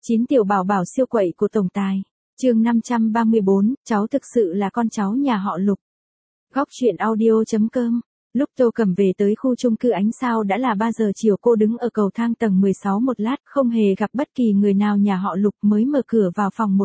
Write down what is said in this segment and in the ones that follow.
9 tiểu bảo bảo siêu quậy của tổng tài. Chương 534, cháu thực sự là con cháu nhà họ Lục. Góc truyện audio.com. Lúc Tô Cẩm về tới khu chung cư Ánh Sao đã là 3 giờ chiều, cô đứng ở cầu thang tầng 16 một lát, không hề gặp bất kỳ người nào nhà họ Lục. Mới mở cửa vào phòng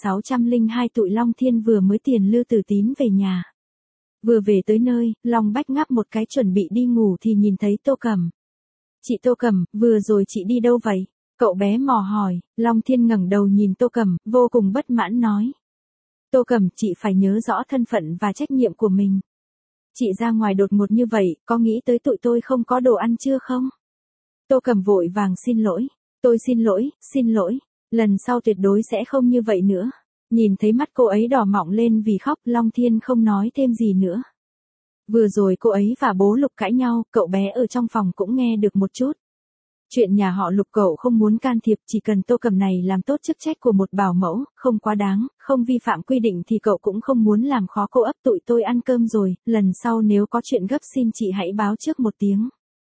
1602, tụi Long Thiên vừa mới tiền Lư Tử Tín về nhà. Vừa về tới nơi, Long Bách ngáp một cái chuẩn bị đi ngủ thì nhìn thấy Tô Cẩm. Chị Tô Cẩm, vừa rồi chị đi đâu vậy? Cậu bé mò hỏi. Long Thiên ngẩng đầu nhìn Tô Cẩm, vô cùng bất mãn nói. Tô Cẩm, chị phải nhớ rõ thân phận và trách nhiệm của mình. Chị ra ngoài đột ngột như vậy, có nghĩ tới tụi tôi không có đồ ăn chưa không? Tô Cẩm vội vàng xin lỗi. Tôi xin lỗi, lần sau tuyệt đối sẽ không như vậy nữa. Nhìn thấy mắt cô ấy đỏ mọng lên vì khóc, Long Thiên không nói thêm gì nữa. Vừa rồi cô ấy và bố Lục cãi nhau, cậu bé ở trong phòng cũng nghe được một chút. Chuyện nhà họ Lục cậu không muốn can thiệp, chỉ cần Tô Cẩm này làm tốt chức trách của một bảo mẫu, không quá đáng, không vi phạm quy định thì cậu cũng không muốn làm khó cô. Ấp tụi tôi ăn cơm rồi, lần sau nếu có chuyện gấp xin chị hãy báo trước một tiếng.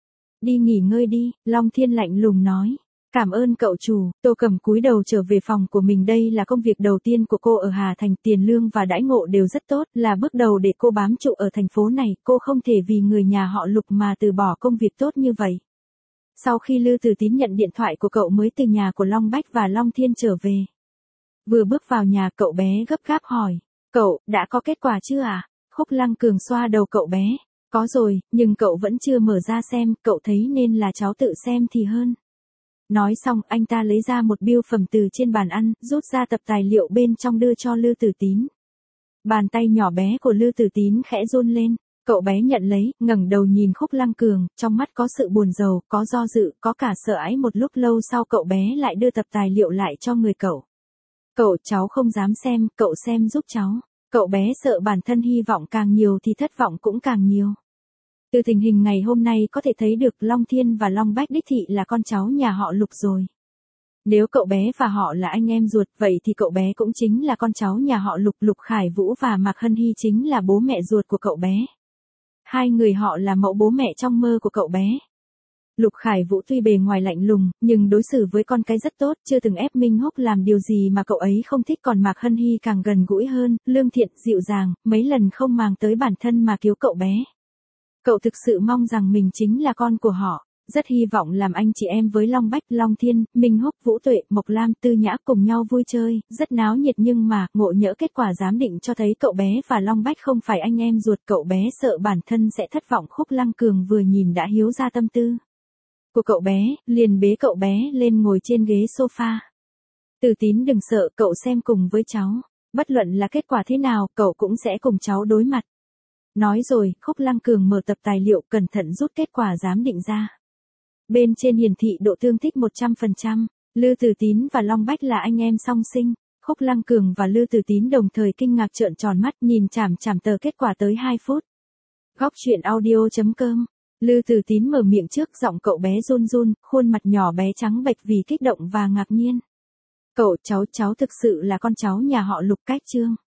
Đi nghỉ ngơi đi, Long Thiên lạnh lùng nói. Cảm ơn cậu chủ. Tô Cẩm cúi đầu trở về phòng của mình. Đây là công việc đầu tiên của cô ở Hà Thành, tiền lương và đãi ngộ đều rất tốt, là bước đầu để cô bám trụ ở thành phố này. Cô không thể vì người nhà họ Lục mà từ bỏ công việc tốt như vậy. Sau khi Lư Tử Tín nhận điện thoại của cậu mới từ nhà của Long Bách và Long Thiên trở về. Vừa bước vào nhà, cậu bé gấp gáp hỏi. Cậu, đã có kết quả chưa à? Khúc Lăng Cường xoa đầu cậu bé. Có rồi, nhưng cậu vẫn chưa mở ra xem, cậu thấy nên là cháu tự xem thì hơn. Nói xong, anh ta lấy ra một biêu phẩm từ trên bàn ăn, rút ra tập tài liệu bên trong đưa cho Lư Tử Tín. Bàn tay nhỏ bé của Lư Tử Tín khẽ run lên. Cậu bé nhận lấy, ngẩng đầu nhìn Khúc Lăng Cường, trong mắt có sự buồn rầu, có do dự, có cả sợ hãi. Một lúc lâu sau cậu bé lại đưa tập tài liệu lại cho người cậu. Cậu, cháu không dám xem, cậu xem giúp cháu. Cậu bé sợ bản thân hy vọng càng nhiều thì thất vọng cũng càng nhiều. Từ tình hình ngày hôm nay có thể thấy được Long Thiên và Long Bách đích thị là con cháu nhà họ Lục rồi. Nếu cậu bé và họ là anh em ruột, vậy thì cậu bé cũng chính là con cháu nhà họ Lục. Lục Khải Vũ và Mạc Hân Hy chính là bố mẹ ruột của cậu bé. Hai người họ là mẫu bố mẹ trong mơ của cậu bé. Lục Khải Vũ tuy bề ngoài lạnh lùng, nhưng đối xử với con cái rất tốt, chưa từng ép Minh Húc làm điều gì mà cậu ấy không thích. Còn Mạc Hân Hy càng gần gũi hơn, lương thiện, dịu dàng, mấy lần không màng tới bản thân mà cứu cậu bé. Cậu thực sự mong rằng mình chính là con của họ, rất hy vọng làm anh chị em với Long Bách, Long Thiên, Minh Húc, Vũ Tuệ, Mộc Lam, Tư Nhã cùng nhau vui chơi, rất náo nhiệt. Nhưng mà, ngộ nhỡ kết quả giám định cho thấy cậu bé và Long Bách không phải anh em ruột, cậu bé sợ bản thân sẽ thất vọng. Khúc Lăng Cường vừa nhìn đã hiểu ra tâm tư của cậu bé, liền bế cậu bé lên ngồi trên ghế sofa. Tử Tín đừng sợ, cậu xem cùng với cháu, bất luận là kết quả thế nào, cậu cũng sẽ cùng cháu đối mặt. Nói rồi, Khúc Lăng Cường mở tập tài liệu cẩn thận rút kết quả giám định ra. Bên trên hiển thị độ tương thích 100%, Lư Tử Tín và Long Bách là anh em song sinh. Khúc Lăng Cường và Lư Tử Tín đồng thời kinh ngạc trợn tròn mắt nhìn chằm chằm tờ kết quả tới 2 phút. Góc truyện audio.com. Lư Tử Tín mở miệng trước, giọng cậu bé run run, khuôn mặt nhỏ bé trắng bệch vì kích động và ngạc nhiên. Cậu, cháu thực sự là con cháu nhà họ Lục. Cách chương